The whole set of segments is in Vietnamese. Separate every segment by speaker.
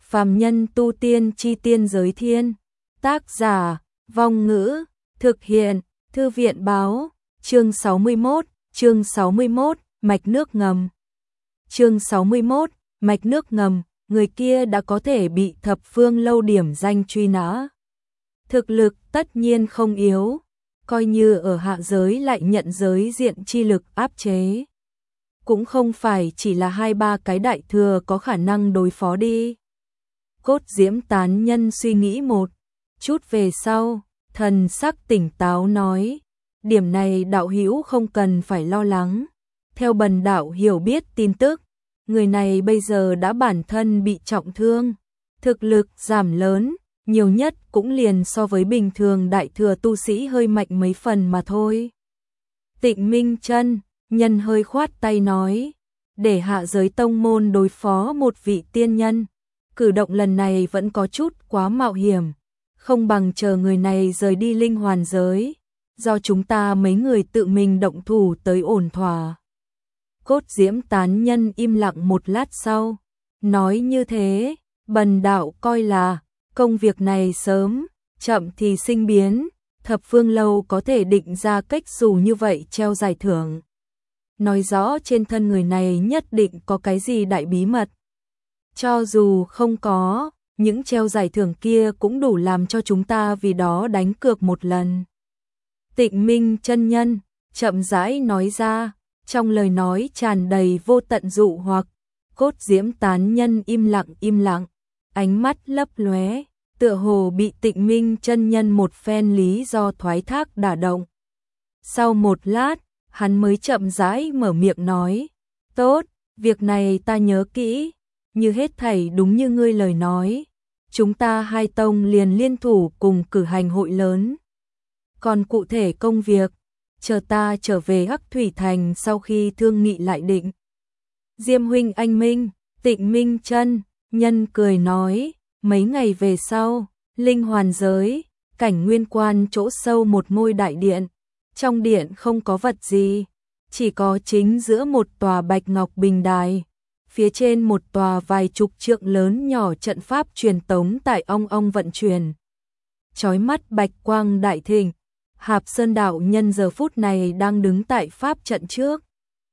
Speaker 1: Phàm nhân tu tiên chi tiên giới thiên. Tác giả, Vong Ngữ, thực hiện, Thư viện báo, chương 61, mạch nước ngầm. Chương 61, mạch nước ngầm, người kia đã có thể bị Thập Phương Lâu điểm danh truy nã. Thực lực tất nhiên không yếu, coi như ở hạ giới lại nhận giới diện chi lực áp chế. Cũng không phải chỉ là 2-3 cái đại thừa có khả năng đối phó đi. Cốt Diễm tán nhân suy nghĩ một chút về sau, thần sắc tỉnh táo nói, điểm này đạo hữu không cần phải lo lắng. Theo bần đạo hiểu biết tin tức, người này bây giờ đã bản thân bị trọng thương, thực lực giảm lớn, nhiều nhất cũng liền so với bình thường đại thừa tu sĩ hơi mạnh mấy phần mà thôi. Tịnh Minh Chân nhân hơi khoát tay nói, để hạ giới tông môn đối phó một vị tiên nhân, cử động lần này vẫn có chút quá mạo hiểm, không bằng chờ người này rời đi linh hoàn giới, do chúng ta mấy người tự mình động thủ tới ổn thỏa. Cốt Diễm tán nhân im lặng một lát sau, nói như thế, bần đạo coi là công việc này sớm, chậm thì sinh biến, Thập Phương Lâu có thể định ra cách dù như vậy treo giải thưởng. Nói rõ trên thân người này nhất định có cái gì đại bí mật. Cho dù không có, những treo giải thưởng kia cũng đủ làm cho chúng ta vì đó đánh cược một lần. Tịnh Minh chân nhân chậm rãi nói ra, trong lời nói tràn đầy vô tận dụ hoặc. Cốt Diễm tán nhân im lặng, ánh mắt lấp lóe, tựa hồ bị Tịnh Minh chân nhân một phen lý do thoái thác đả động. Sau một lát, hắn mới chậm rãi mở miệng nói, tốt, việc này ta nhớ kỹ, như hết thảy đúng như ngươi lời nói, chúng ta hai tông liền liên thủ cùng cử hành hội lớn. Còn cụ thể công việc, chờ ta trở về Hắc Thủy Thành sau khi thương nghị lại định. Diêm huynh anh minh, Tịnh Minh chân nhân cười nói, mấy ngày về sau, linh hoàn giới, cảnh nguyên quan chỗ sâu một ngôi đại điện. Trong điện không có vật gì, chỉ có chính giữa một tòa bạch ngọc bình đài, phía trên một tòa vài chục trượng lớn nhỏ trận pháp truyền tống tại ong ong vận chuyển. Chói mắt bạch quang đại thịnh, Hạp Sơn đạo nhân giờ phút này đang đứng tại pháp trận trước.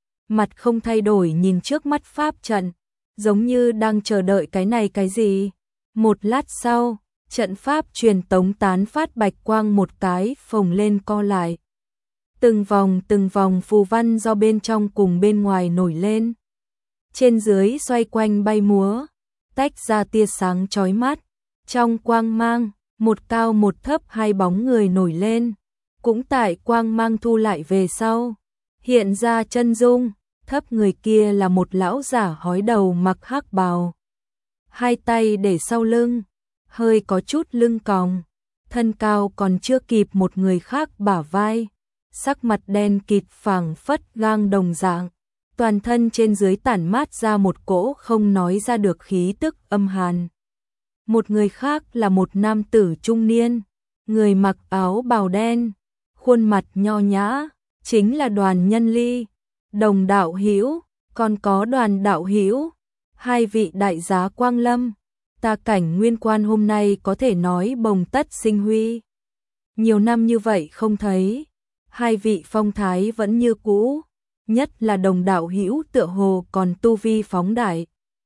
Speaker 1: Mặt không thay đổi nhìn trước mắt pháp trận, giống như đang chờ đợi cái này cái gì. Một lát sau, trận pháp truyền tống tán phát bạch quang một cái phồng lên co lại. Từng vòng phù văn do bên trong cùng bên ngoài nổi lên. Trên dưới xoay quanh bay múa, tách ra tia sáng chói mắt. Trong quang mang, một cao một thấp hai bóng người nổi lên. Cũng tại quang mang thu lại về sau, hiện ra chân dung, thấp người kia là một lão giả hói đầu mặc hắc bào. Hai tay để sau lưng, hơi có chút lưng còng, thân cao còn chưa kịp một người khác bả vai. Sắc mặt đen kịt phảng phất gang đồng dạng, toàn thân trên dưới tản mát ra một cỗ không nói ra được khí tức âm hàn. Một người khác là một nam tử trung niên, người mặc áo bào đen, khuôn mặt nho nhã, chính là Đoàn Nhân Ly, Đồng đạo hữu, còn có Đoàn đạo hữu, hai vị đại giá quang lâm, ta cảnh nguyên quan hôm nay có thể nói bồng tất sinh huy. Nhiều năm như vậy không thấy, hai vị phong thái vẫn như cũ, nhất là Đồng đạo hữu tựa hồ còn tu vi phóng đại.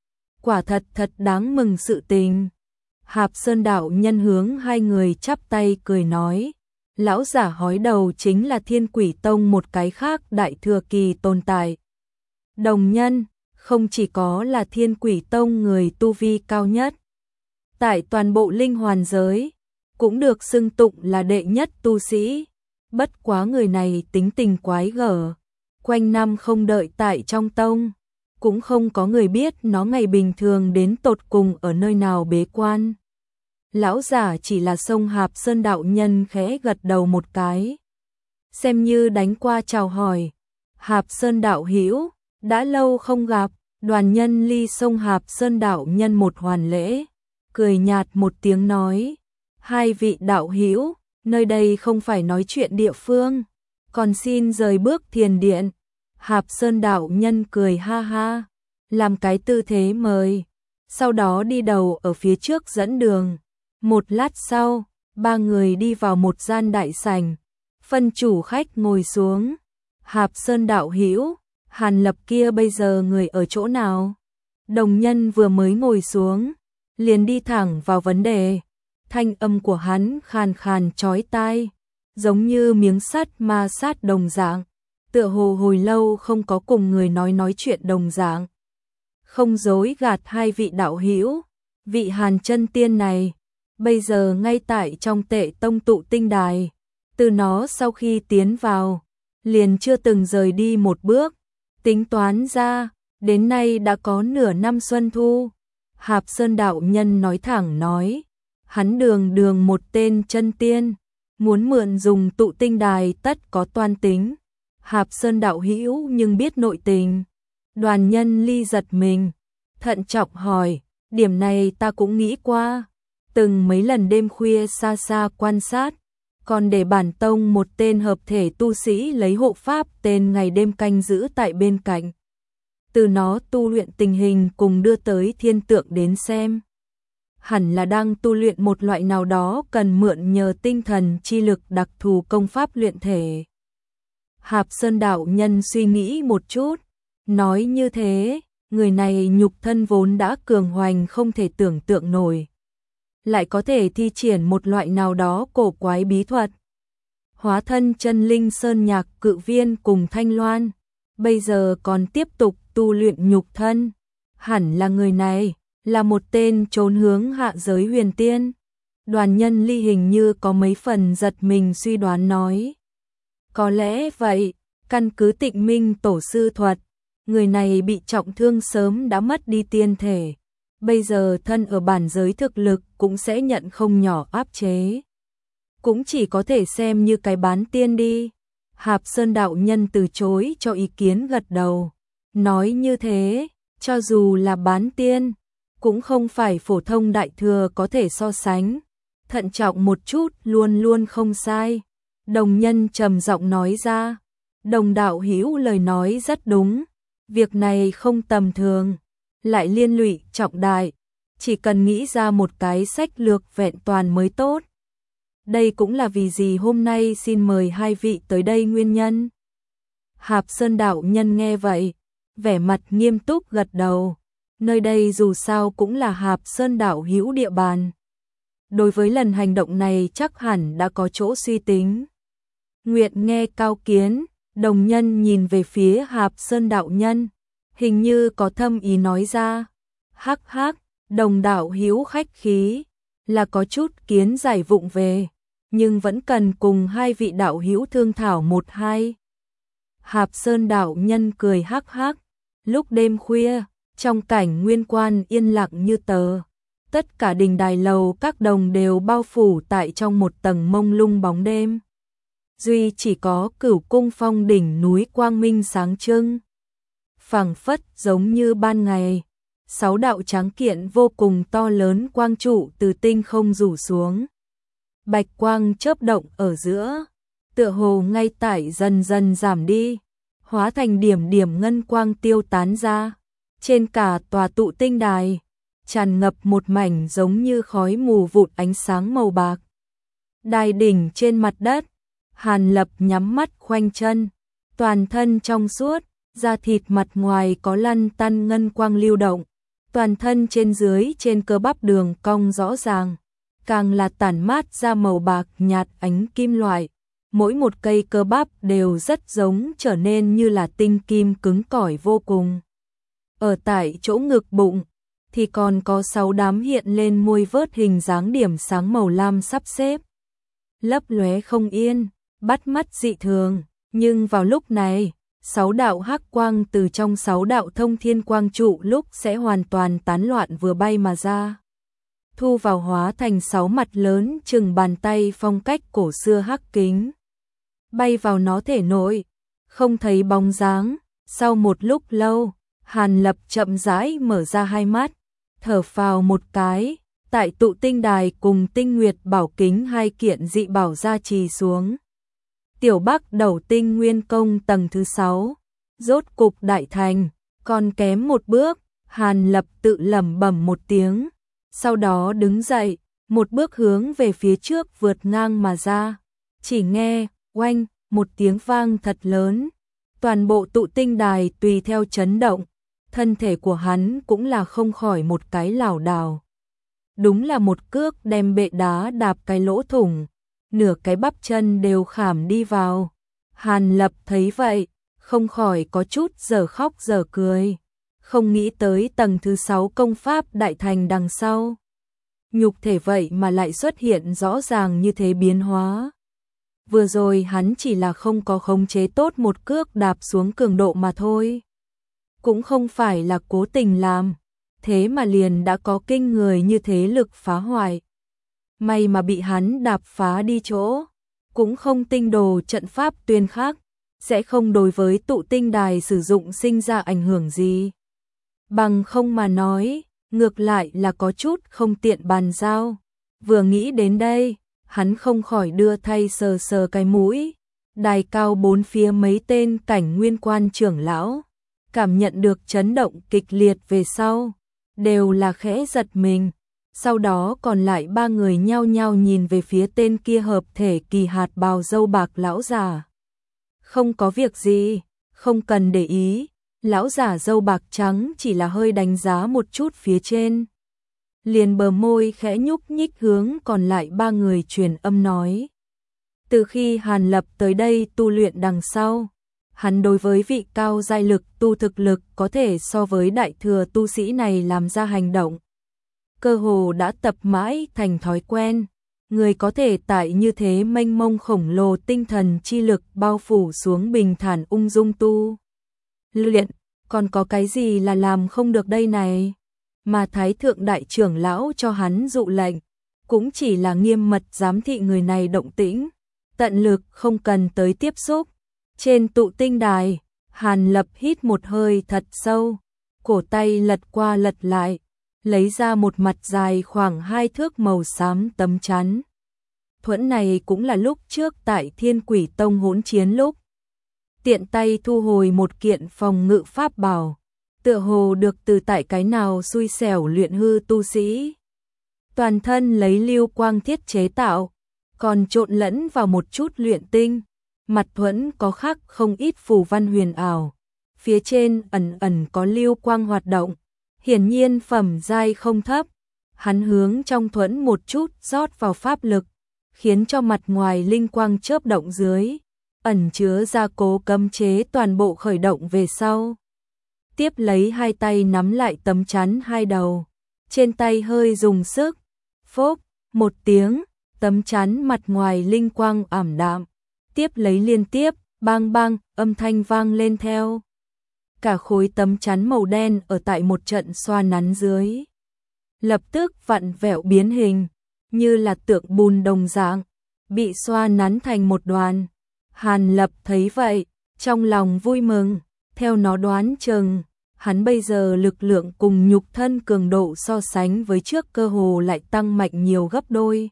Speaker 1: Quả thật đáng mừng sự tình. Hạp Sơn đạo nhân hướng hai người chắp tay cười nói, lão giả hói đầu chính là Thiên Quỷ Tông một cái khác đại thừa kỳ tồn tại. Đồng nhân, không chỉ có là Thiên Quỷ Tông người tu vi cao nhất, tại toàn bộ linh hoàn giới, cũng được xưng tụng là đệ nhất tu sĩ. Bất quá người này tính tình quái gở, quanh năm không đợi tại trong tông, cũng không có người biết nó ngày bình thường đến tột cùng ở nơi nào bế quan. Lão giả chỉ là xông Hạp Sơn đạo nhân khẽ gật đầu một cái, xem như đánh qua chào hỏi. Hạp Sơn đạo hữu, đã lâu không gặp. Đoàn Nhân Ly xông Hạp Sơn đạo nhân một hoàn lễ, cười nhạt một tiếng nói, hai vị đạo hữu, nơi đây không phải nói chuyện địa phương, còn xin rời bước thiền điện. Hạp Sơn đạo nhân cười ha ha, làm cái tư thế mời. sau đó đi đầu ở phía trước dẫn đường. Một lát sau, ba người đi vào một gian đại sảnh, phân chủ khách ngồi xuống. Hạp Sơn đạo hữu, Hàn Lập kia bây giờ người ở chỗ nào? Đồng Nhân vừa mới ngồi xuống, liền đi thẳng vào vấn đề. Thanh âm của hắn khàn khàn chói tai, giống như miếng sắt ma sát đồng dạng, tựa hồ hồi lâu không có cùng người nói chuyện đồng dạng. Không dối gạt hai vị đạo hữu, vị Hàn chân tiên này, bây giờ ngay tại trong Tệ Tông tụ tinh đài, từ nó sau khi tiến vào, liền chưa từng rời đi một bước, tính toán ra, đến nay đã có nửa năm xuân thu. Hạp Sơn đạo nhân nói thẳng nói, hắn đường một tên chân tiên, muốn mượn dùng tụ tinh đài tất có toan tính. Hạp Sơn đạo hữu nhưng biết nội tình. Đoàn Nhân Ly giật mình, thận trọng hỏi, điểm này ta cũng nghĩ qua, từng mấy lần đêm khuya xa xa quan sát, còn để bản tông một tên hợp thể tu sĩ lấy hộ pháp tên ngày đêm canh giữ tại bên cạnh. Từ nó tu luyện tình hình cùng đưa tới thiên tượng đến xem. Hẳn là đang tu luyện một loại nào đó cần mượn nhờ tinh thần chi lực đặc thù công pháp luyện thể. Hạp Sơn đạo nhân suy nghĩ một chút, nói như thế, người này nhục thân vốn đã cường hoành không thể tưởng tượng nổi, lại có thể thi triển một loại nào đó cổ quái bí thuật. Hóa thân chân linh sơn nhạc cự viên cùng Thanh Loan, bây giờ còn tiếp tục tu luyện nhục thân, hẳn là người này là một tên trốn hướng hạ giới huyền tiên. Đoàn Nhân Ly hình như có mấy phần giật mình suy đoán nói, có lẽ vậy, căn cứ Tịnh Minh tổ sư thuật, người này bị trọng thương sớm đã mất đi tiên thể, bây giờ thân ở bản giới thực lực cũng sẽ nhận không nhỏ áp chế, cũng chỉ có thể xem như cái bán tiên đi. Hạp Sơn đạo nhân từ chối cho ý kiến gật đầu, nói như thế, cho dù là bán tiên, cũng không phải phổ thông đại thừa có thể so sánh, thận trọng một chút luôn luôn không sai. Đồng Nhân trầm giọng nói ra, Đồng đạo hữu lời nói rất đúng, việc này không tầm thường, lại liên lụy trọng đại, chỉ cần nghĩ ra một cái sách lược vẹn toàn mới tốt. Đây cũng là vì gì hôm nay xin mời hai vị tới đây nguyên nhân. Hạp Sơn đạo nhân nghe vậy, vẻ mặt nghiêm túc gật đầu, nơi đây dù sao cũng là Hạp Sơn đạo hữu địa bàn. Đối với lần hành động này chắc hẳn đã có chỗ suy tính. Nguyện nghe cao kiến. Đồng Nhân nhìn về phía Hạp Sơn đạo nhân, hình như có thâm ý nói ra, hắc hắc, Đồng đạo hữu khách khí, là có chút kiến giải vụng về, nhưng vẫn cần cùng hai vị đạo hữu thương thảo một hai. Hạp Sơn đạo nhân cười hắc hắc, lúc đêm khuya, trong cảnh nguyên quan yên lặng như tờ, tất cả đình đài lầu các đồng đều bao phủ tại trong một tầng mông lung bóng đêm. Duy chỉ có Cửu Cung Phong đỉnh núi quang minh sáng trưng, phảng phất giống như ban ngày. 6 đạo tráng kiện vô cùng to lớn quang trụ từ tinh không rủ xuống. Bạch quang chớp động ở giữa, tựa hồ ngay tại dần dần giảm đi, hóa thành điểm điểm ngân quang tiêu tán ra. Trên cả tòa tụ tinh đài, tràn ngập một mảnh giống như khói mù vụt ánh sáng màu bạc. Đài đỉnh trên mặt đất, Hàn Lập nhắm mắt khoanh chân, toàn thân trong suốt, da thịt mặt ngoài có lăn tăn ngân quang lưu động, toàn thân trên dưới trên cơ bắp đường cong rõ ràng, càng là tản mát ra màu bạc nhạt ánh kim loại, mỗi một cây cơ bắp đều rất giống trở nên như là tinh kim cứng cỏi vô cùng. Ở tại chỗ ngực bụng thì còn có 6 đám hiện lên môi vớt hình dáng điểm sáng màu lam sắp xếp, lấp lóe không yên, bắt mắt dị thường, nhưng vào lúc này, 6 đạo hắc quang từ trong 6 đạo thông thiên quang trụ lúc sẽ hoàn toàn tán loạn vừa bay mà ra, thu vào hóa thành 6 mặt lớn chừng bàn tay phong cách cổ xưa hắc kính, bay vào nó thể nội, không thấy bóng dáng. Sau một lúc lâu, Hàn Lập chậm rãi mở ra hai mắt, thở phào một cái, tại tụ tinh đài cùng tinh nguyệt bảo kính hai kiện dị bảo gia trì xuống. Tiểu Bắc đầu tinh nguyên công tầng thứ 6, rốt cục đại thành, còn kém một bước, Hàn Lập tự lẩm bẩm một tiếng, sau đó đứng dậy, một bước hướng về phía trước vượt ngang mà ra. Chỉ nghe, oanh, một tiếng vang thật lớn. Toàn bộ tụ tinh đài tùy theo chấn động, thân thể của hắn cũng là không khỏi một cái lảo đảo. Đúng là một cước đem bệ đá đạp cái lỗ thủng, nửa cái bắp chân đều khảm đi vào. Hàn Lập thấy vậy, không khỏi có chút dở khóc dở cười, không nghĩ tới tầng thứ 6 công pháp đại thành đằng sau. Nhục thể vậy mà lại xuất hiện rõ ràng như thế biến hóa. Vừa rồi hắn chỉ là không có khống chế tốt một cước đạp xuống cường độ mà thôi. Cũng không phải là cố tình làm, thế mà liền đã có kinh người như thế lực phá hoại. May mà bị hắn đạp phá đi chỗ, cũng không tinh đồ trận pháp tuyên khắc, sẽ không đối với tụ tinh đài sử dụng sinh ra ảnh hưởng gì. Bằng không mà nói, ngược lại là có chút không tiện bàn giao. Vừa nghĩ đến đây, hắn không khỏi đưa thay sờ sờ cái mũi. Đài cao bốn phía mấy tên cảnh nguyên quan trưởng lão, cảm nhận được chấn động kịch liệt về sau, đều là khẽ giật mình. Sau đó còn lại ba người nhao nhao nhìn về phía tên kia hợp thể kỳ hạt bào râu bạc lão già. Không có việc gì, không cần để ý. Lão giả râu bạc trắng chỉ là hơi đánh giá một chút phía trên. Liền bờ môi khẽ nhúc nhích hướng còn lại ba người truyền âm nói. Từ khi Hàn Lập tới đây tu luyện đằng sau, hắn đối với vị cao giai lực tu thực lực có thể so với đại thừa tu sĩ này làm ra hành động. Cơ hồ đã tập mãi thành thói quen, người có thể tại như thế mênh mông khổng lồ tinh thần chi lực bao phủ xuống bình thản ung dung tu luyện, còn có cái gì là làm không được đây này? Mà Thái thượng đại trưởng lão cho hắn dụ lệnh, cũng chỉ là nghiêm mật giám thị người này động tĩnh, tận lực không cần tới tiếp xúc. Trên tụ tinh đài, Hàn Lập hít một hơi thật sâu, cổ tay lật qua lật lại, lấy ra một mặt dài khoảng 2 thước màu xám tấm chắn. Thuẫn này cũng là lúc trước tại Thiên Quỷ Tông hỗn chiến lúc tiện tay thu hồi một kiện phòng ngự pháp bảo, tựa hồ được từ tại cái nào xui xẻo luyện hư tu sĩ. Toàn thân lấy lưu quang thiết chế tạo, còn trộn lẫn vào một chút luyện tinh, mặt thuẫn có khắc không ít phù văn huyền ảo, phía trên ẩn ẩn có lưu quang hoạt động, hiển nhiên phẩm giai không thấp. Hắn hướng trong thuẫn một chút rót vào pháp lực, khiến cho mặt ngoài linh quang chớp động dưới, ẩn chứa gia cố cấm chế toàn bộ khởi động về sau. Tiếp lấy hai tay nắm lại tấm chắn hai đầu, trên tay hơi dùng sức, phốc, một tiếng, tấm chắn mặt ngoài linh quang ảm đạm, tiếp lấy liên tiếp, bang bang, âm thanh vang lên theo. Cả khối tấm chắn màu đen ở tại một trận xoa nắn dưới, lập tức vặn vẹo biến hình, như là tượng bùn đồng dạng, bị xoa nắn thành một đoàn. Hàn Lập thấy vậy, trong lòng vui mừng, theo nó đoán chừng, hắn bây giờ lực lượng cùng nhục thân cường độ so sánh với trước cơ hồ lại tăng mạnh nhiều gấp đôi.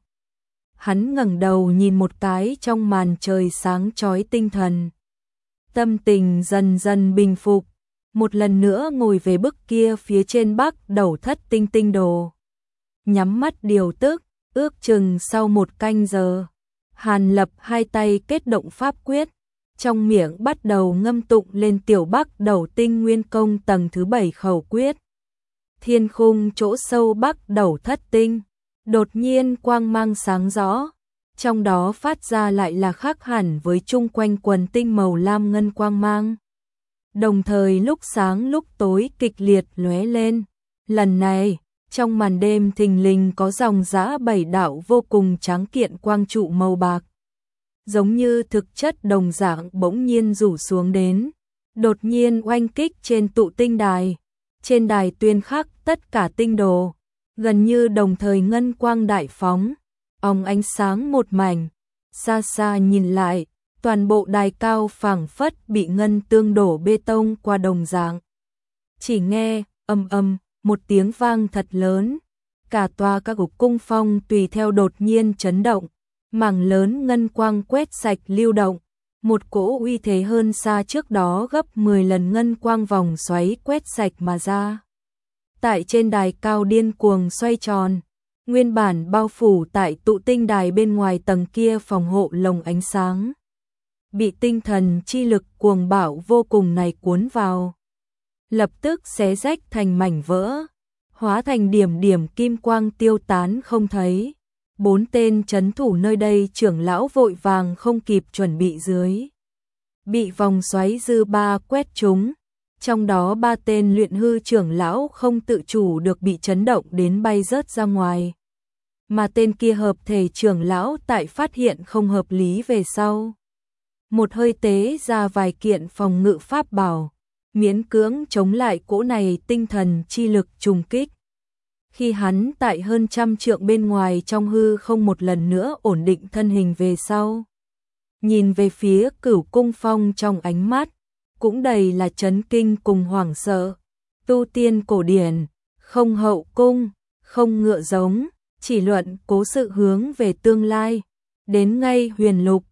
Speaker 1: Hắn ngẩng đầu nhìn một cái trong màn trời sáng chói tinh thần. Tâm tình dần dần bình phục, một lần nữa ngồi về bức kia phía trên bắc đầu thất tinh tinh đồ. Nhắm mắt điều tức, ước chừng sau một canh giờ, Hàn Lập hai tay kết động pháp quyết, trong miệng bắt đầu ngâm tụng lên tiểu bắc đầu tinh nguyên công tầng thứ 7 khẩu quyết. Thiên khung chỗ sâu bắc đầu thất tinh, đột nhiên quang mang sáng rõ, trong đó phát ra lại là khác hẳn với chung quanh quần tinh màu lam ngân quang mang. Đồng thời lúc sáng lúc tối kịch liệt lóe lên. Lần này, trong màn đêm thình lình có dòng dã 7 đạo vô cùng tráng kiện quang trụ màu bạc, giống như thực chất đồng dạng bỗng nhiên rủ xuống đến, đột nhiên oanh kích trên tụ tinh đài. Trên đài tuyên khắc tất cả tinh đồ, gần như đồng thời ngân quang đại phóng, óng ánh sáng một mảnh. Xa xa nhìn lại, toàn bộ đài cao phảng phất bị ngân tương đổ bê tông qua đồng dạng. Chỉ nghe ầm ầm một tiếng vang thật lớn, cả tòa các gục cung phong tùy theo đột nhiên chấn động, mảng lớn ngân quang quét sạch lưu động, một cỗ uy thế hơn xa trước đó gấp 10 lần ngân quang vòng xoáy quét sạch mà ra. tại trên đài cao điên cuồng xoay tròn. Nguyên bản bao phủ tại tụ tinh đài bên ngoài tầng kia phòng hộ lồng ánh sáng, bị tinh thần chi lực cuồng bạo vô cùng này cuốn vào, lập tức xé rách thành mảnh vỡ, hóa thành điểm điểm kim quang tiêu tán không thấy. 4 tên trấn thủ nơi đây trưởng lão vội vàng không kịp chuẩn bị dưới, bị vòng xoáy dư ba quét trúng, trong đó 3 tên luyện hư trưởng lão không tự chủ được bị chấn động đến bay rớt ra ngoài. Mà tên kia hợp thể trưởng lão tại phát hiện không hợp lý về sau, một hơi tế ra vài kiện phòng ngự pháp bảo, miễn cưỡng chống lại cỗ này tinh thần chi lực trùng kích. Khi hắn tại hơn 100 trượng bên ngoài trong hư không một lần nữa ổn định thân hình về sau, nhìn về phía Cửu Cung Phong trong ánh mắt cũng đầy là chấn kinh cùng hoảng sợ. Tu tiên cổ điển, không hậu cung, không ngựa giống, chỉ luận cố sự hướng về tương lai, đến ngay huyền lục,